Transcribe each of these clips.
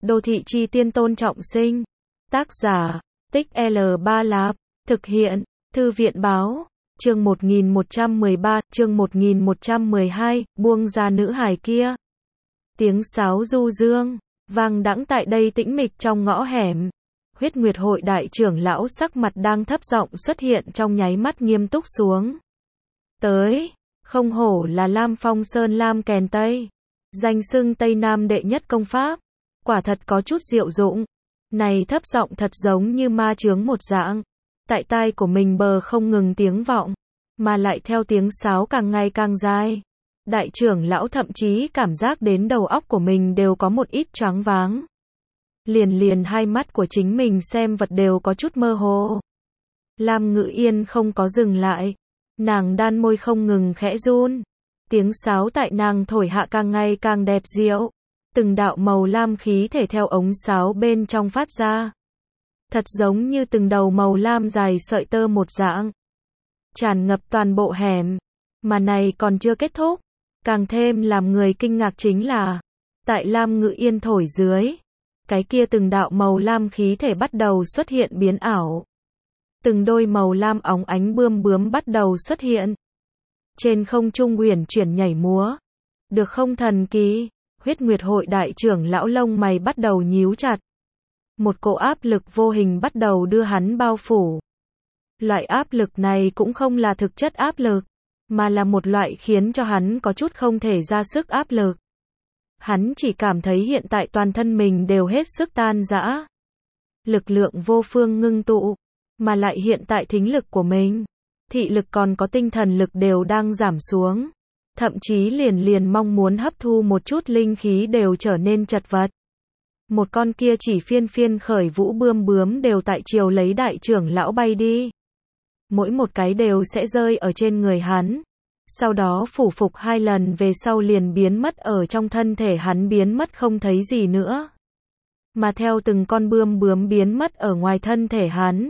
Đô thị chi tiên Tôn Trọng Sinh. Tác giả, Tích L3 Lạp. Thực hiện, Thư viện báo. Chương 1113, chương 1112, buông ra nữ hài kia. Tiếng sáo du dương, vang đãng tại đây tĩnh mịch trong ngõ hẻm. Huyết Nguyệt Hội đại trưởng lão sắc mặt đang thấp giọng xuất hiện trong nháy mắt nghiêm túc xuống. Tới, không hổ là Lam Phong Sơn Lam Kèn Tây. Danh xưng Tây Nam đệ nhất công pháp. Quả thật có chút diệu dụng. Này thấp giọng thật giống như ma chướng một dạng. Tại tai của mình bờ không ngừng tiếng vọng. Mà lại theo tiếng sáo càng ngày càng dài. Đại trưởng lão thậm chí cảm giác đến đầu óc của mình đều có một ít choáng váng. Liền hai mắt của chính mình xem vật đều có chút mơ hồ. Lam Ngự Yên không có dừng lại. Nàng đan môi không ngừng khẽ run. Tiếng sáo tại nàng thổi hạ càng ngày càng đẹp diệu. Từng đạo màu lam khí thể theo ống sáo bên trong phát ra. Thật giống như từng đầu màu lam dài sợi tơ một dạng. Tràn ngập toàn bộ hẻm. Mà này còn chưa kết thúc. Càng thêm làm người kinh ngạc chính là, tại Lam Ngự Yên thổi dưới, cái kia từng đạo màu lam khí thể bắt đầu xuất hiện biến ảo. Từng đôi màu lam óng ánh bươm bướm bắt đầu xuất hiện. Trên không trung uyển chuyển nhảy múa. Được không thần kỳ? Huyết Nguyệt Hội đại trưởng lão lông mày bắt đầu nhíu chặt. Một cỗ áp lực vô hình bắt đầu đưa hắn bao phủ. Loại áp lực này cũng không là thực chất áp lực, mà là một loại khiến cho hắn có chút không thể ra sức áp lực. Hắn chỉ cảm thấy hiện tại toàn thân mình đều hết sức tan rã. Lực lượng vô phương ngưng tụ, mà lại hiện tại thính lực của mình, thị lực còn có tinh thần lực đều đang giảm xuống. Thậm chí liền mong muốn hấp thu một chút linh khí đều trở nên chật vật. Một con kia chỉ phiên khởi vũ bươm bướm đều tại chiều lấy đại trưởng lão bay đi. Mỗi một cái đều sẽ rơi ở trên người hắn. Sau đó phủ phục 2 lần về sau liền biến mất ở trong thân thể hắn, biến mất không thấy gì nữa. Mà theo từng con bươm bướm biến mất ở ngoài thân thể hắn,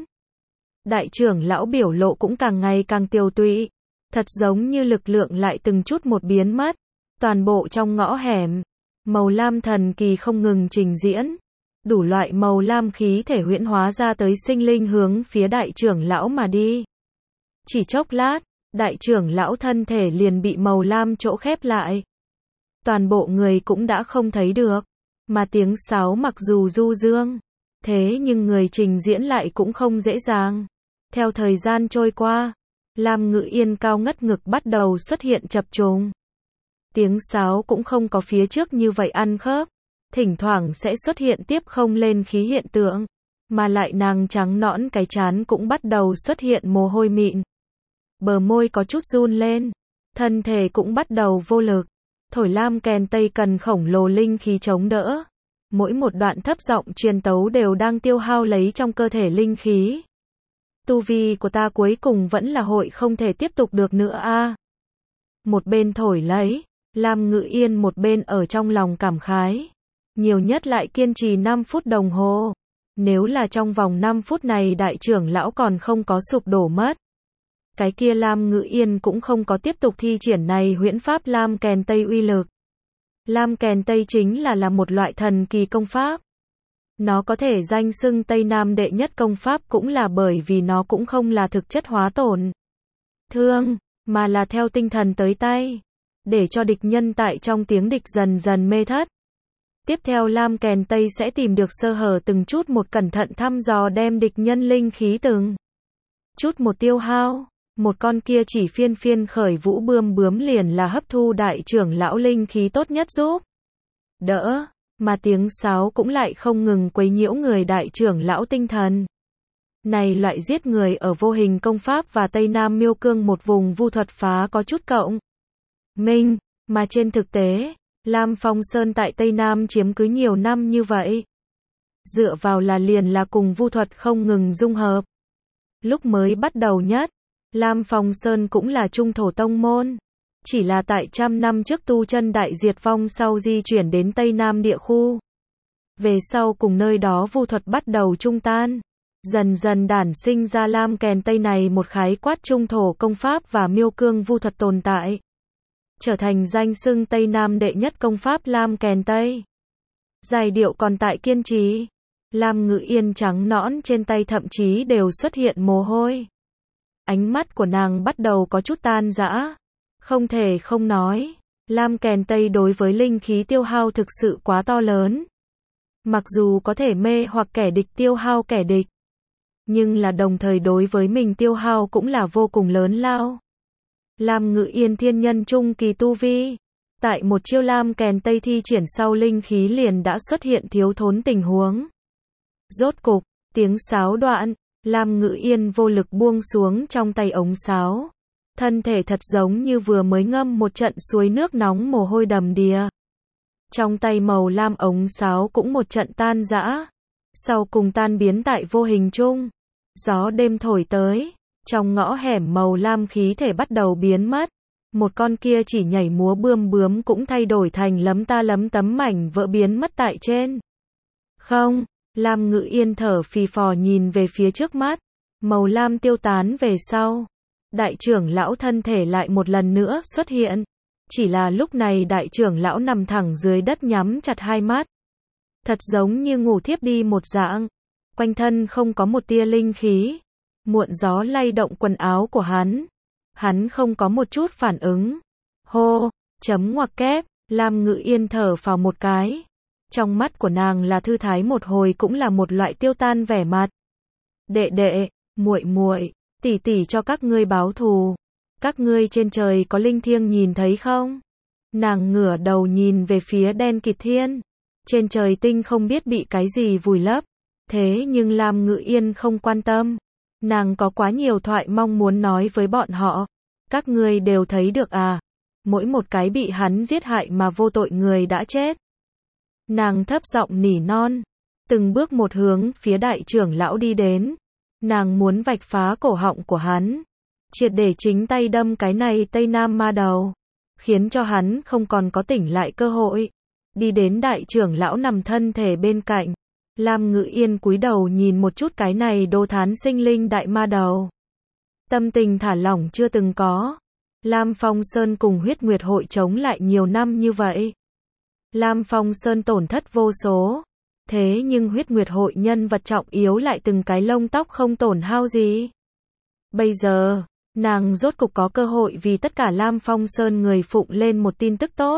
đại trưởng lão biểu lộ cũng càng ngày càng tiêu tụy. Thật giống như lực lượng lại từng chút một biến mất. Toàn bộ trong ngõ hẻm, màu lam thần kỳ không ngừng trình diễn. Đủ loại màu lam khí thể huyễn hóa ra tới sinh linh hướng phía đại trưởng lão mà đi. Chỉ chốc lát, đại trưởng lão thân thể liền bị màu lam chỗ khép lại. Toàn bộ người cũng đã không thấy được. Mà tiếng sáo mặc dù du dương, thế nhưng người trình diễn lại cũng không dễ dàng. Theo thời gian trôi qua, Lam Ngự Yên cao ngất ngực bắt đầu xuất hiện chập trùng. Tiếng sáo cũng không có phía trước như vậy ăn khớp. Thỉnh thoảng sẽ xuất hiện tiếp không lên khí hiện tượng. Mà lại nàng trắng nõn cái trán cũng bắt đầu xuất hiện mồ hôi mịn. Bờ môi có chút run lên. Thân thể cũng bắt đầu vô lực. Thổi Lam Kèn Tây cần khổng lồ linh khí chống đỡ. Mỗi một đoạn thấp giọng truyền tấu đều đang tiêu hao lấy trong cơ thể linh khí. Tu vi của ta cuối cùng vẫn là hội không thể tiếp tục được nữa a. Một bên thổi lấy, Lam Ngự Yên một bên ở trong lòng cảm khái. Nhiều nhất lại kiên trì 5 phút đồng hồ. Nếu là trong vòng 5 phút này đại trưởng lão còn không có sụp đổ mất, cái kia Lam Ngự Yên cũng không có tiếp tục thi triển này huyễn pháp Lam Kèn Tây uy lực. Lam Kèn Tây chính là một loại thần kỳ công pháp. Nó có thể danh xưng Tây Nam đệ nhất công pháp cũng là bởi vì nó cũng không là thực chất hóa tổn thương, mà là theo tinh thần tới tay, để cho địch nhân tại trong tiếng địch dần dần mê thất. Tiếp theo Lam Kèn Tây sẽ tìm được sơ hở từng chút một cẩn thận thăm dò đem địch nhân linh khí từng chút một tiêu hao. Một con kia chỉ phiên khởi vũ bươm bướm liền là hấp thu đại trưởng lão linh khí tốt nhất giúp đỡ. Mà tiếng sáo cũng lại không ngừng quấy nhiễu người đại trưởng lão tinh thần. Này loại giết người ở vô hình công pháp và Tây Nam miêu cương một vùng vu thuật phá có chút cộng minh, mà trên thực tế, Lam Phong Sơn tại Tây Nam chiếm cứ nhiều năm như vậy. Dựa vào liền là cùng vu thuật không ngừng dung hợp. Lúc mới bắt đầu nhất, Lam Phong Sơn cũng là trung thổ tông môn. Chỉ là tại trăm năm trước tu chân đại diệt vong sau di chuyển đến Tây Nam địa khu. Về sau cùng nơi đó vu thuật bắt đầu trung tan. Dần dần đản sinh ra Lam Kèn Tây này một khái quát trung thổ công pháp và miêu cương vu thuật tồn tại. Trở thành danh xưng Tây Nam đệ nhất công pháp Lam Kèn Tây. Giai điệu còn tại kiên trì. Lam Ngự Yên trắng nõn trên tay thậm chí đều xuất hiện mồ hôi. Ánh mắt của nàng bắt đầu có chút tan rã. Không thể không nói, lam kèn tây đối với linh khí tiêu hao thực sự quá to lớn. Mặc dù có thể mê hoặc kẻ địch tiêu hao kẻ địch, nhưng là đồng thời đối với mình tiêu hao cũng là vô cùng lớn lao. Lam Ngự Yên thiên nhân trung kỳ tu vi. Tại một chiêu lam kèn tây thi triển sau linh khí liền đã xuất hiện thiếu thốn tình huống. Rốt cục, tiếng sáo đoạn, Lam Ngự Yên vô lực buông xuống trong tay ống sáo. Thân thể thật giống như vừa mới ngâm một trận suối nước nóng mồ hôi đầm đìa. Trong tay màu lam ống sáo cũng một trận tan rã. Sau cùng tan biến tại vô hình chung. Gió đêm thổi tới. Trong ngõ hẻm màu lam khí thể bắt đầu biến mất. Một con kia chỉ nhảy múa bươm bướm cũng thay đổi thành lấm ta lấm tấm mảnh vỡ biến mất tại trên. Không, Lam Ngự Yên thở phì phò nhìn về phía trước mắt. Màu lam tiêu tán về sau. Đại trưởng lão thân thể lại một lần nữa xuất hiện. Chỉ là lúc này đại trưởng lão nằm thẳng dưới đất nhắm chặt hai mắt. Thật giống như ngủ thiếp đi một dạng. Quanh thân không có một tia linh khí. Muộn gió lay động quần áo của hắn. Hắn không có một chút phản ứng. Hô, chấm ngoặc kép, Lam Ngự Yên thở phào một cái. Trong mắt của nàng là thư thái một hồi cũng là một loại tiêu tan vẻ mặt. Đệ đệ, muội muội, tỷ tỷ cho các ngươi báo thù. Các ngươi trên trời có linh thiêng nhìn thấy không? Nàng ngửa đầu nhìn về phía đen kịt thiên. Trên trời tinh không biết bị cái gì vùi lấp. Thế nhưng Lam Ngự Yên không quan tâm. Nàng có quá nhiều thoại mong muốn nói với bọn họ. Các ngươi đều thấy được à? Mỗi một cái bị hắn giết hại mà vô tội người đã chết. Nàng thấp giọng nỉ non. Từng bước một hướng phía đại trưởng lão đi đến. Nàng muốn vạch phá cổ họng của hắn. Triệt để chính tay đâm cái này Tây Nam ma đầu. Khiến cho hắn không còn có tỉnh lại cơ hội. Đi đến đại trưởng lão nằm thân thể bên cạnh. Lam Ngự Yên cúi đầu nhìn một chút cái này đô thán sinh linh đại ma đầu. Tâm tình thả lỏng chưa từng có. Lam Phong Sơn cùng Huyết Nguyệt hội chống lại nhiều năm như vậy. Lam Phong Sơn tổn thất vô số. Thế nhưng Huyết Nguyệt hội nhân vật trọng yếu lại từng cái lông tóc không tổn hao gì. Bây giờ, nàng rốt cục có cơ hội vì tất cả Lam Phong Sơn người phụng lên một tin tức tốt.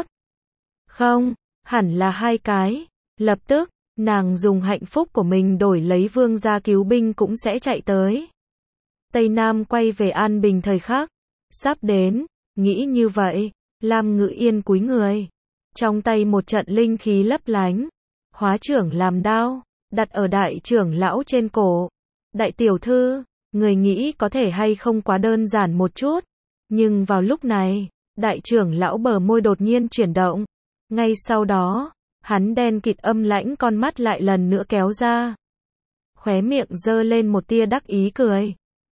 Không, hẳn là hai cái. Lập tức, nàng dùng hạnh phúc của mình đổi lấy vương gia cứu binh cũng sẽ chạy tới. Tây Nam quay về an bình thời khắc. Sắp đến, nghĩ như vậy, Lam Ngự Yên cúi người. Trong tay một trận linh khí lấp lánh. Hóa trưởng làm đao, đặt ở đại trưởng lão trên cổ. Đại tiểu thư, người nghĩ có thể hay không quá đơn giản một chút. Nhưng vào lúc này, đại trưởng lão bờ môi đột nhiên chuyển động. Ngay sau đó, hắn đen kịt âm lãnh con mắt lại lần nữa kéo ra. Khóe miệng giơ lên một tia đắc ý cười.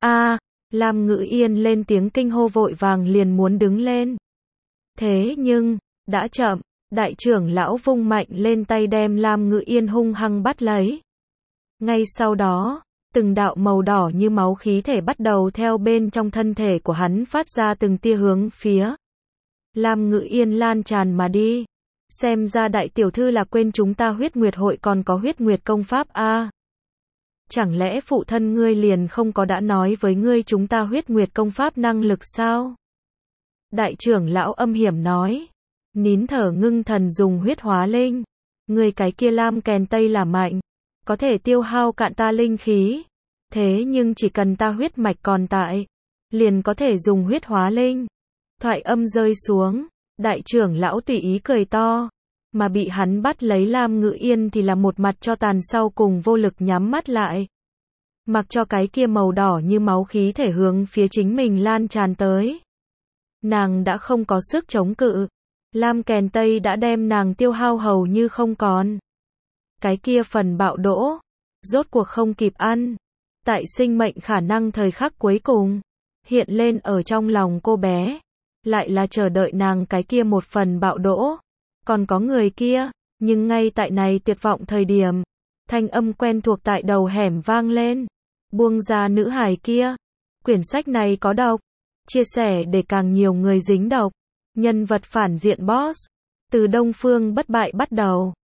Lam Ngự Yên lên tiếng kinh hô vội vàng liền muốn đứng lên. Thế nhưng, đã chậm, đại trưởng lão vung mạnh lên tay đem Lam Ngự Yên hung hăng bắt lấy. Ngay sau đó, từng đạo màu đỏ như máu khí thể bắt đầu theo bên trong thân thể của hắn phát ra từng tia hướng phía Lam Ngự Yên lan tràn mà đi. Xem ra đại tiểu thư là quên chúng ta Huyết Nguyệt hội còn có Huyết Nguyệt công pháp a. Chẳng lẽ phụ thân ngươi liền không có đã nói với ngươi chúng ta Huyết Nguyệt công pháp năng lực sao? Đại trưởng lão âm hiểm nói. Nín thở ngưng thần dùng huyết hóa linh. Người cái kia lam kèn tây là mạnh. Có thể tiêu hao cạn ta linh khí. Thế nhưng chỉ cần ta huyết mạch còn tại. Liền có thể dùng huyết hóa linh. Thoại âm rơi xuống. Đại trưởng lão tùy ý cười to. Mà bị hắn bắt lấy Lam Ngự Yên thì là một mặt cho tàn sau cùng vô lực nhắm mắt lại. Mặc cho cái kia màu đỏ như máu khí thể hướng phía chính mình lan tràn tới. Nàng đã không có sức chống cự. Lam kèn tây đã đem nàng tiêu hao hầu như không còn. Cái kia phần bạo đỗ. Rốt cuộc không kịp ăn. Tại sinh mệnh khả năng thời khắc cuối cùng. Hiện lên ở trong lòng cô bé. Lại là chờ đợi nàng cái kia một phần bạo đỗ. Còn có người kia. Nhưng ngay tại này tuyệt vọng thời điểm. Thanh âm quen thuộc tại đầu hẻm vang lên. Buông ra nữ hài kia. Quyển sách này có độc. Chia sẻ để càng nhiều người dính độc. Nhân vật phản diện boss. Từ Đông Phương bất bại bắt đầu.